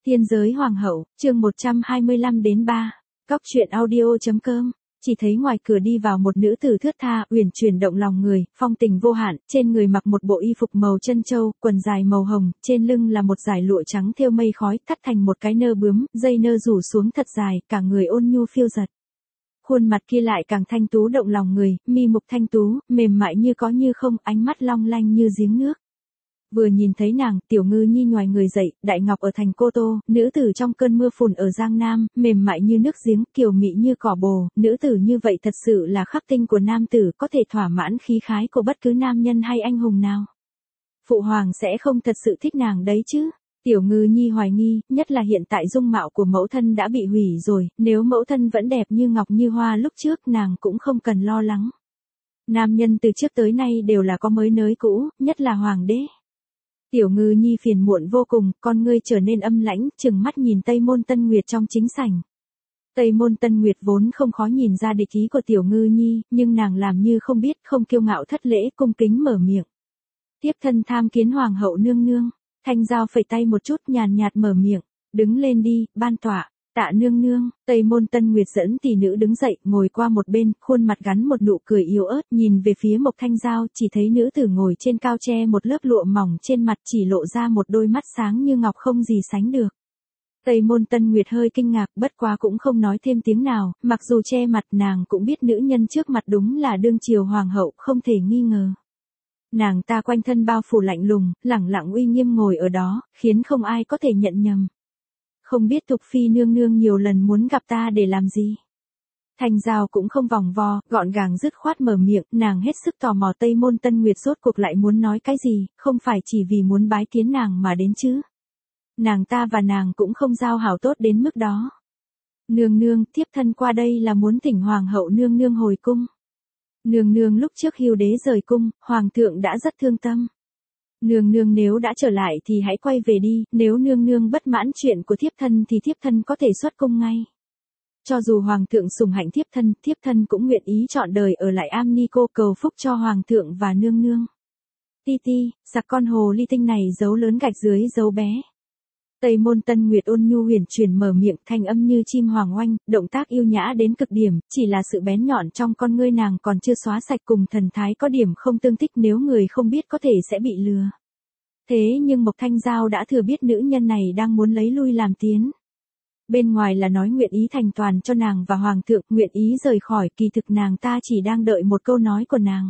Tiên giới hoàng hậu, chương 125 đến 3. Cóc truyện audio.com. Chỉ thấy ngoài cửa đi vào một nữ tử thướt tha, uyển chuyển động lòng người, phong tình vô hạn, trên người mặc một bộ y phục màu chân châu, quần dài màu hồng, trên lưng là một dải lụa trắng thêu mây khói, thắt thành một cái nơ bướm, dây nơ rủ xuống thật dài, cả người ôn nhu phiêu dật. Khuôn mặt kia lại càng thanh tú động lòng người, mi mục thanh tú, mềm mại như có như không, ánh mắt long lanh như giếng nước. Vừa nhìn thấy nàng, Tiểu Ngư Nhi nhoài người dậy, đại ngọc ở thành Cô Tô, nữ tử trong cơn mưa phùn ở Giang Nam, mềm mại như nước giếng, kiều mị như cỏ bồ, nữ tử như vậy thật sự là khắc tinh của nam tử, có thể thỏa mãn khí khái của bất cứ nam nhân hay anh hùng nào. Phụ hoàng sẽ không thật sự thích nàng đấy chứ? Tiểu Ngư Nhi hoài nghi, nhất là hiện tại dung mạo của mẫu thân đã bị hủy rồi, nếu mẫu thân vẫn đẹp như ngọc như hoa lúc trước nàng cũng không cần lo lắng. Nam nhân từ trước tới nay đều là có mới nới cũ, nhất là hoàng đế. Tiểu Ngư Nhi phiền muộn vô cùng, con ngươi trở nên âm lãnh, trừng mắt nhìn Tây Môn Tân Nguyệt trong chính sảnh. Tây Môn Tân Nguyệt vốn không khó nhìn ra địch ý của Tiểu Ngư Nhi, nhưng nàng làm như không biết, không kiêu ngạo thất lễ, cung kính mở miệng. Tiếp thân tham kiến hoàng hậu nương nương. Thanh Giao phẩy tay một chút, nhàn nhạt mở miệng, đứng lên đi, ban tọa. Tạ nương nương. Tây Môn Tân Nguyệt dẫn tỷ nữ đứng dậy, ngồi qua một bên, khuôn mặt gắn một nụ cười yếu ớt, nhìn về phía Mộc Thanh Giao, chỉ thấy nữ tử ngồi trên cao tre một lớp lụa mỏng trên mặt, chỉ lộ ra một đôi mắt sáng như ngọc không gì sánh được. Tây Môn Tân Nguyệt hơi kinh ngạc, bất quá cũng không nói thêm tiếng nào, mặc dù che mặt nàng cũng biết nữ nhân trước mặt đúng là đương triều hoàng hậu, không thể nghi ngờ. Nàng ta quanh thân bao phủ lạnh lùng, lẳng lặng uy nghiêm ngồi ở đó, khiến không ai có thể nhận nhầm. Không biết Thục Phi nương nương nhiều lần muốn gặp ta để làm gì? Thanh Giao cũng không vòng vo, gọn gàng dứt khoát mở miệng, nàng hết sức tò mò Tây Môn Tân Nguyệt rốt cuộc lại muốn nói cái gì, không phải chỉ vì muốn bái kiến nàng mà đến chứ. Nàng ta và nàng cũng không giao hảo tốt đến mức đó. Nương nương, thiếp thân qua đây là muốn thỉnh hoàng hậu nương nương hồi cung. Nương nương lúc trước Hưu đế rời cung, hoàng thượng đã rất thương tâm. Nương nương nếu đã trở lại thì hãy quay về đi, nếu nương nương bất mãn chuyện của thiếp thân thì thiếp thân có thể xuất cung ngay. Cho dù hoàng thượng sủng hạnh thiếp thân cũng nguyện ý trọn đời ở lại Am Ni Cô cầu phúc cho hoàng thượng và nương nương. Ti ti, giặc con hồ ly tinh này giấu lớn gạch dưới giấu bé. Tây Môn Tân Nguyệt ôn nhu huyền chuyển mở miệng, thanh âm như chim hoàng oanh, động tác yêu nhã đến cực điểm, chỉ là sự bén nhọn trong con ngươi nàng còn chưa xóa sạch cùng thần thái có điểm không tương thích, nếu người không biết có thể sẽ bị lừa. Thế nhưng Mộc Thanh Giao đã thừa biết nữ nhân này đang muốn lấy lui làm tiến. Bên ngoài là nói nguyện ý thành toàn cho nàng và hoàng thượng, nguyện ý rời khỏi, kỳ thực nàng ta chỉ đang đợi một câu nói của nàng.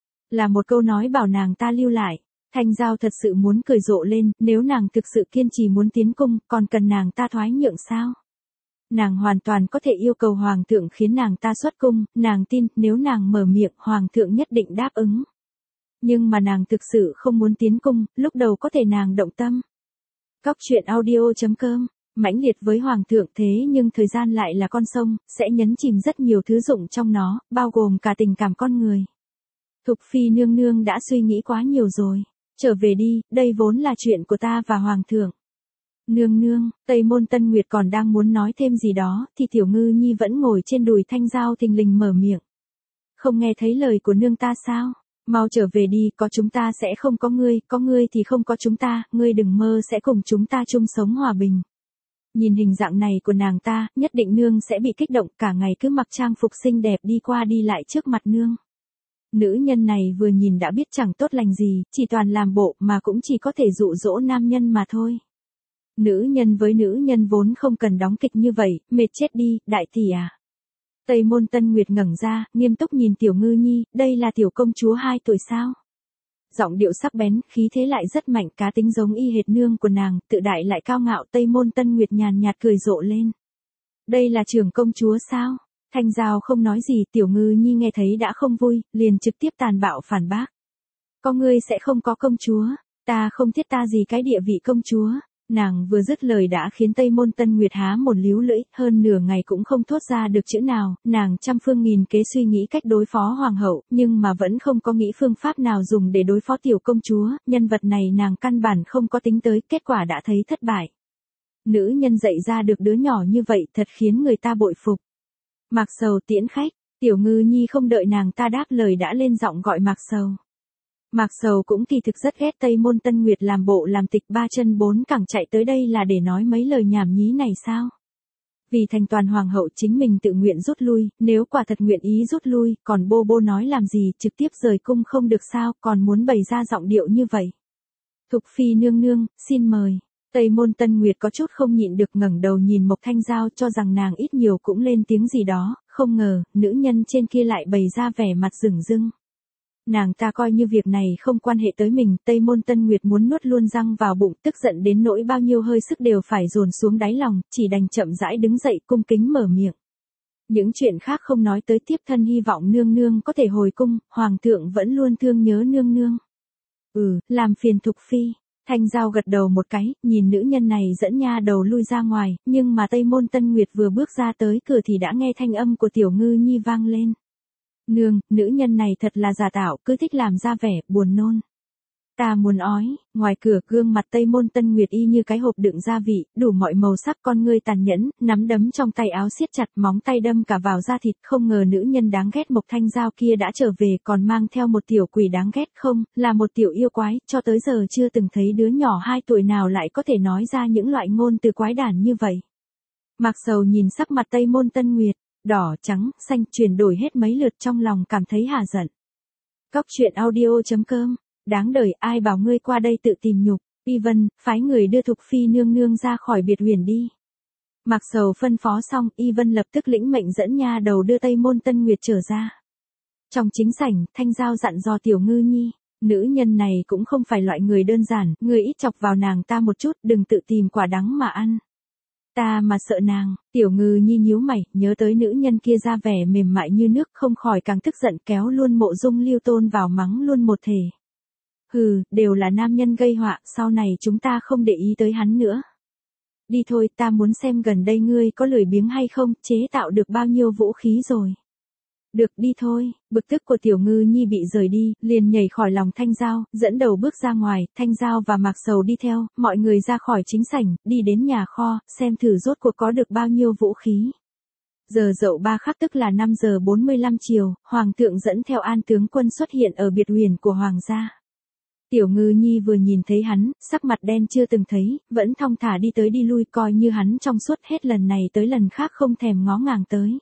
Là một câu nói bảo nàng ta lưu lại. Thanh Giao thật sự muốn cười rộ lên, nếu nàng thực sự kiên trì muốn tiến cung, còn cần nàng ta thoái nhượng sao? Nàng hoàn toàn có thể yêu cầu hoàng thượng khiến nàng ta xuất cung, nàng tin, nếu nàng mở miệng, hoàng thượng nhất định đáp ứng. Nhưng mà nàng thực sự không muốn tiến cung, lúc đầu có thể nàng động tâm. Cóc truyện audio.com, mãnh liệt với hoàng thượng thế nhưng thời gian lại là con sông, sẽ nhấn chìm rất nhiều thứ dụng trong nó, bao gồm cả tình cảm con người. Thục Phi nương nương đã suy nghĩ quá nhiều rồi. Trở về đi, đây vốn là chuyện của ta và hoàng thượng. Nương nương, Tây Môn Tân Nguyệt còn đang muốn nói thêm gì đó, thì Tiểu Ngư Nhi vẫn ngồi trên đùi Thanh Giao thình lình mở miệng. Không nghe thấy lời của nương ta sao? Mau trở về đi, có chúng ta sẽ không có ngươi thì không có chúng ta, ngươi đừng mơ sẽ cùng chúng ta chung sống hòa bình. Nhìn hình dạng này của nàng ta, nhất định nương sẽ bị kích động, cả ngày cứ mặc trang phục xinh đẹp đi qua đi lại trước mặt nương. Nữ nhân này vừa nhìn đã biết chẳng tốt lành gì, chỉ toàn làm bộ mà cũng chỉ có thể dụ dỗ nam nhân mà thôi. Nữ nhân với nữ nhân vốn không cần đóng kịch như vậy, mệt chết đi, đại tỷ à. Tây Môn Tân Nguyệt ngẩng ra, nghiêm túc nhìn Tiểu Ngư Nhi, đây là tiểu công chúa 2 tuổi sao? Giọng điệu sắc bén, khí thế lại rất mạnh, cá tính giống y hệt nương của nàng, tự đại lại cao ngạo. Tây Môn Tân Nguyệt nhàn nhạt cười rộ lên. Đây là trưởng công chúa sao? Thanh Giao không nói gì, Tiểu Ngư Nhi nghe thấy đã không vui, liền trực tiếp tàn bạo phản bác. Có ngươi sẽ không có công chúa, ta không thiết ta gì cái địa vị công chúa. Nàng vừa dứt lời đã khiến Tây Môn Tân Nguyệt há một líu lưỡi, hơn nửa ngày cũng không thốt ra được chữ nào, nàng trăm phương nghìn kế suy nghĩ cách đối phó hoàng hậu, nhưng mà vẫn không có nghĩ phương pháp nào dùng để đối phó tiểu công chúa, nhân vật này nàng căn bản không có tính tới, kết quả đã thấy thất bại. Nữ nhân dạy ra được đứa nhỏ như vậy thật khiến người ta bội phục. Mạc Sầu tiễn khách, Tiểu Ngư Nhi không đợi nàng ta đáp lời đã lên giọng gọi Mạc Sầu. Mạc Sầu cũng kỳ thực rất ghét Tây Môn Tân Nguyệt làm bộ làm tịch ba chân bốn cẳng chạy tới đây là để nói mấy lời nhảm nhí này sao? Vì thành toàn hoàng hậu chính mình tự nguyện rút lui, nếu quả thật nguyện ý rút lui, còn bô bô nói làm gì trực tiếp rời cung không được sao, còn muốn bày ra giọng điệu như vậy. Thục phi nương nương, xin mời. Tây Môn Tân Nguyệt có chút không nhịn được ngẩng đầu nhìn Mộc Thanh Giao cho rằng nàng ít nhiều cũng lên tiếng gì đó, không ngờ, nữ nhân trên kia lại bày ra vẻ mặt rừng rưng. Nàng ta coi như việc này không quan hệ tới mình, Tây Môn Tân Nguyệt muốn nuốt luôn răng vào bụng, tức giận đến nỗi bao nhiêu hơi sức đều phải dồn xuống đáy lòng, chỉ đành chậm rãi đứng dậy cung kính mở miệng. Những chuyện khác không nói tới, tiếp thân hy vọng nương nương có thể hồi cung, hoàng thượng vẫn luôn thương nhớ nương nương. Làm phiền Thục phi. Thanh Giao gật đầu một cái, nhìn nữ nhân này dẫn nha đầu lui ra ngoài, nhưng mà Tây Môn Tân Nguyệt vừa bước ra tới cửa thì đã nghe thanh âm của Tiểu Ngư Nhi vang lên. Nương, nữ nhân này thật là giả tạo, cứ thích làm ra vẻ, buồn nôn. Ta muốn ói, ngoài cửa gương mặt Tây Môn Tân Nguyệt y như cái hộp đựng gia vị, đủ mọi màu sắc, con ngươi tàn nhẫn, nắm đấm trong tay áo siết chặt, móng tay đâm cả vào da thịt, không ngờ nữ nhân đáng ghét Mộc Thanh Giao kia đã trở về còn mang theo một tiểu quỷ đáng ghét không, là một tiểu yêu quái, cho tới giờ chưa từng thấy đứa nhỏ 2 tuổi nào lại có thể nói ra những loại ngôn từ quái đản như vậy. Mạc Sầu nhìn sắc mặt Tây Môn Tân Nguyệt, đỏ, trắng, xanh, chuyển đổi hết mấy lượt trong lòng cảm thấy hả giận. Cóc truyện audio.com, đáng đời ai bảo ngươi qua đây tự tìm nhục, Y Vân, phái người đưa Thục phi nương nương ra khỏi biệt huyền đi. Mạc Sầu phân phó xong, Y Vân lập tức lĩnh mệnh dẫn nha đầu đưa Tây Môn Tân Nguyệt trở ra. Trong chính sảnh, Thanh Giao dặn dò Tiểu Ngư Nhi, nữ nhân này cũng không phải loại người đơn giản, người ít chọc vào nàng ta một chút, đừng tự tìm quả đắng mà ăn. Ta mà sợ nàng, Tiểu Ngư Nhi nhíu mày, nhớ tới nữ nhân kia ra vẻ mềm mại như nước, không khỏi càng tức giận, kéo luôn Mộ Dung Lưu Tôn vào mắng luôn một thể. Đều là nam nhân gây họa, sau này chúng ta không để ý tới hắn nữa. Đi thôi, ta muốn xem gần đây ngươi có lười biếng hay không, chế tạo được bao nhiêu vũ khí rồi. Được, đi thôi. Bực tức của Tiểu Ngư Nhi bị rời đi, liền nhảy khỏi lòng Thanh Giao, dẫn đầu bước ra ngoài, Thanh Giao và Mạc Sầu đi theo, mọi người ra khỏi chính sảnh, đi đến nhà kho, xem thử rốt cuộc có được bao nhiêu vũ khí. Giờ dậu 3 khắc tức là 5 giờ 45 chiều, Hoàng thượng dẫn theo An tướng quân xuất hiện ở biệt huyền của Hoàng gia. Tiểu Ngư Nhi vừa nhìn thấy hắn, sắc mặt đen chưa từng thấy, vẫn thong thả đi tới đi lui, coi như hắn trong suốt hết lần này tới lần khác không thèm ngó ngàng tới.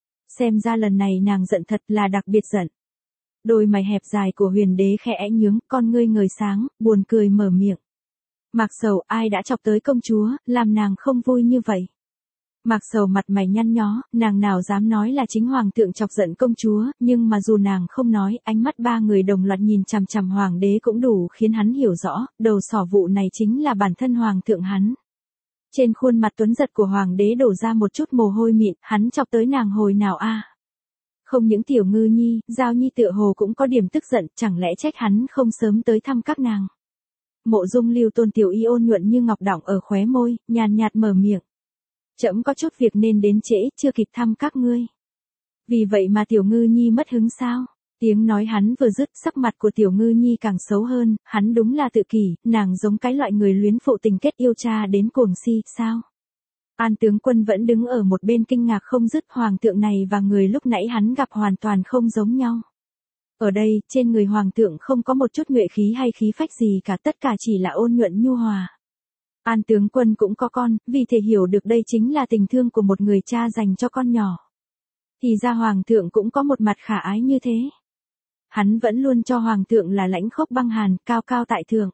Xem ra lần này nàng giận thật là đặc biệt giận. Đôi mày hẹp dài của huyền đế khẽ nhướng, con ngươi ngời sáng, buồn cười mở miệng. Mạc Sầu, ai đã chọc tới công chúa, làm nàng không vui như vậy? Mạc Sầu mặt mày nhăn nhó, nàng nào dám nói là chính hoàng thượng chọc giận công chúa, nhưng mà dù nàng không nói, ánh mắt ba người đồng loạt nhìn chằm chằm hoàng đế cũng đủ khiến hắn hiểu rõ, đầu sỏ vụ này chính là bản thân hoàng thượng hắn. Trên khuôn mặt tuấn giật của hoàng đế đổ ra một chút mồ hôi mịn, hắn chọc tới nàng hồi nào a? Không những Tiểu Ngư Nhi, Giao Nhi tựa hồ cũng có điểm tức giận, chẳng lẽ trách hắn không sớm tới thăm các nàng. Mộ Dung Lưu Tôn Tiểu Y ôn nhuận như ngọc đọng ở khóe môi, nhàn nhạt mở miệng. Trẫm có chút việc nên đến trễ, chưa kịp thăm các ngươi. Vì vậy mà Tiểu Ngư Nhi mất hứng sao? Tiếng nói hắn vừa dứt, sắc mặt của Tiểu Ngư Nhi càng xấu hơn, hắn đúng là tự kỷ, nàng giống cái loại người luyến phụ tình kết yêu cha đến cuồng si, sao? An tướng quân vẫn đứng ở một bên kinh ngạc không dứt, hoàng thượng này và người lúc nãy hắn gặp hoàn toàn không giống nhau. Ở đây, trên người hoàng thượng không có một chút nhuệ khí hay khí phách gì cả, tất cả chỉ là ôn nhuận nhu hòa. An tướng quân cũng có con, vì thể hiểu được đây chính là tình thương của một người cha dành cho con nhỏ. Thì ra hoàng thượng cũng có một mặt khả ái như thế. Hắn vẫn luôn cho hoàng thượng là lãnh khốc băng hàn, cao cao tại thượng.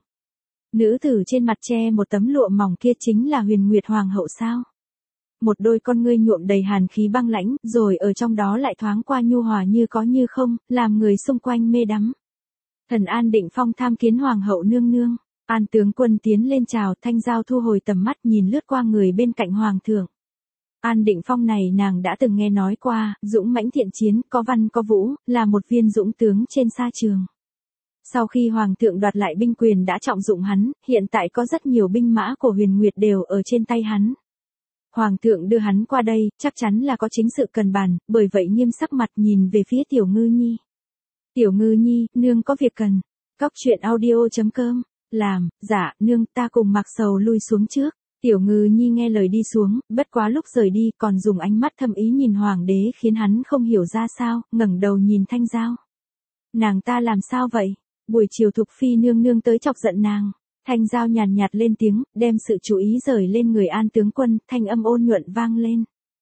Nữ tử trên mặt che một tấm lụa mỏng kia chính là Huyền Nguyệt hoàng hậu sao? Một đôi con ngươi nhuộm đầy hàn khí băng lãnh, rồi ở trong đó lại thoáng qua nhu hòa như có như không, làm người xung quanh mê đắm. Thần An Định Phong tham kiến hoàng hậu nương nương. An tướng quân tiến lên chào, Thanh Giao thu hồi tầm mắt nhìn lướt qua người bên cạnh hoàng thượng. An Định Phong này nàng đã từng nghe nói qua, dũng mãnh thiện chiến, có văn có vũ, là một viên dũng tướng trên sa trường. Sau khi hoàng thượng đoạt lại binh quyền đã trọng dụng hắn, hiện tại có rất nhiều binh mã của Huyền Nguyệt đều ở trên tay hắn. Hoàng thượng đưa hắn qua đây, chắc chắn là có chính sự cần bàn, bởi vậy nghiêm sắc mặt nhìn về phía Tiểu Ngư Nhi. Tiểu Ngư Nhi, nương có việc cần. Cóc truyện audio.com. Làm, dạ, nương, ta cùng Mạc Sầu lui xuống trước. Tiểu Ngư Nhi nghe lời đi xuống, bất quá lúc rời đi còn dùng ánh mắt thâm ý nhìn hoàng đế khiến hắn không hiểu ra sao, ngẩng đầu nhìn Thanh Giao. Nàng ta làm sao vậy? Buổi chiều Thục Phi nương nương tới chọc giận nàng. Thanh Giao nhàn nhạt lên tiếng, đem sự chú ý rời lên người An tướng quân, thanh âm ôn nhuận vang lên.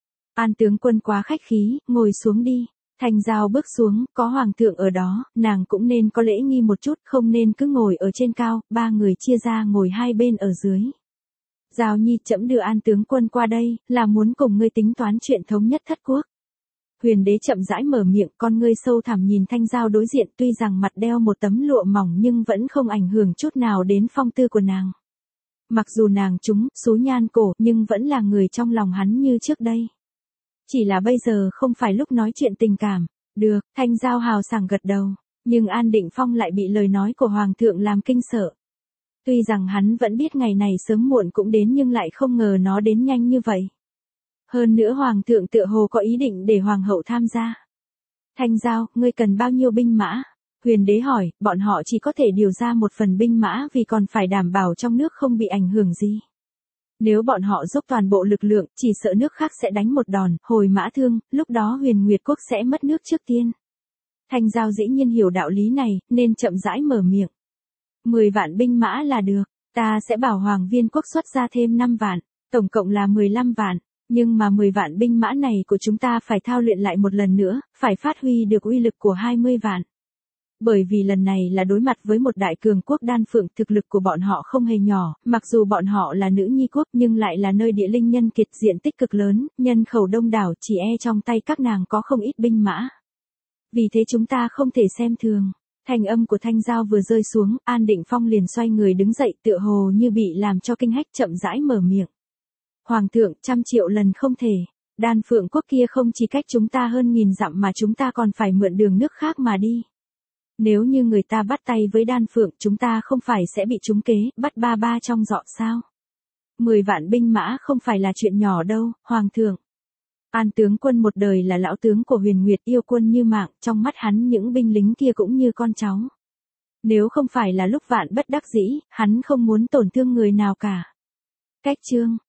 An tướng quân quá khách khí, ngồi xuống đi. Thanh Giao bước xuống, có hoàng thượng ở đó, nàng cũng nên có lễ nghi một chút, không nên cứ ngồi ở trên cao, ba người chia ra ngồi hai bên ở dưới. Giao Nhi, trẫm đưa An tướng quân qua đây, là muốn cùng ngươi tính toán chuyện thống nhất thất quốc. Huyền đế chậm rãi mở miệng, con ngươi sâu thẳm nhìn Thanh Giao đối diện, tuy rằng mặt đeo một tấm lụa mỏng nhưng vẫn không ảnh hưởng chút nào đến phong tư của nàng. Mặc dù nàng trúng, số nhan cổ, nhưng vẫn là người trong lòng hắn như trước đây. Chỉ là bây giờ không phải lúc nói chuyện tình cảm. Được, Thanh Giao hào sảng gật đầu. Nhưng An Định Phong lại bị lời nói của Hoàng thượng làm kinh sợ. Tuy rằng hắn vẫn biết ngày này sớm muộn cũng đến nhưng lại không ngờ nó đến nhanh như vậy. Hơn nữa Hoàng thượng tựa hồ có ý định để Hoàng hậu tham gia. Thanh Giao, ngươi cần bao nhiêu binh mã? Huyền đế hỏi, bọn họ chỉ có thể điều ra một phần binh mã vì còn phải đảm bảo trong nước không bị ảnh hưởng gì. Nếu bọn họ dốc toàn bộ lực lượng, chỉ sợ nước khác sẽ đánh một đòn, hồi mã thương, lúc đó Huyền Nguyệt Quốc sẽ mất nước trước tiên. Thanh Giao dĩ nhiên hiểu đạo lý này, nên chậm rãi mở miệng. 10 vạn binh mã là được, ta sẽ bảo Hoàng Viên Quốc xuất ra thêm 5 vạn, tổng cộng là 15 vạn. Nhưng mà 10 vạn binh mã này của chúng ta phải thao luyện lại một lần nữa, phải phát huy được uy lực của 20 vạn. Bởi vì lần này là đối mặt với một đại cường quốc Đan Phượng, thực lực của bọn họ không hề nhỏ, mặc dù bọn họ là nữ nhi quốc nhưng lại là nơi địa linh nhân kiệt, diện tích cực lớn, nhân khẩu đông đảo, chỉ e trong tay các nàng có không ít binh mã. Vì thế chúng ta không thể xem thường. Thanh âm của Thanh Giao vừa rơi xuống, An Định Phong liền xoay người đứng dậy, tựa hồ như bị làm cho kinh hách, chậm rãi mở miệng. Hoàng thượng, 100 triệu lần không thể. Đan Phượng quốc kia không chỉ cách chúng ta hơn 1000 dặm mà chúng ta còn phải mượn đường nước khác mà đi. Nếu như người ta bắt tay với Đan Phượng, chúng ta không phải sẽ bị trúng kế, bắt ba ba trong dọ sao? 10 vạn binh mã không phải là chuyện nhỏ đâu, Hoàng thượng. An tướng quân một đời là lão tướng của Huyền Nguyệt, yêu quân như mạng, trong mắt hắn những binh lính kia cũng như con cháu. Nếu không phải là lúc vạn bất đắc dĩ, hắn không muốn tổn thương người nào cả. Cách chương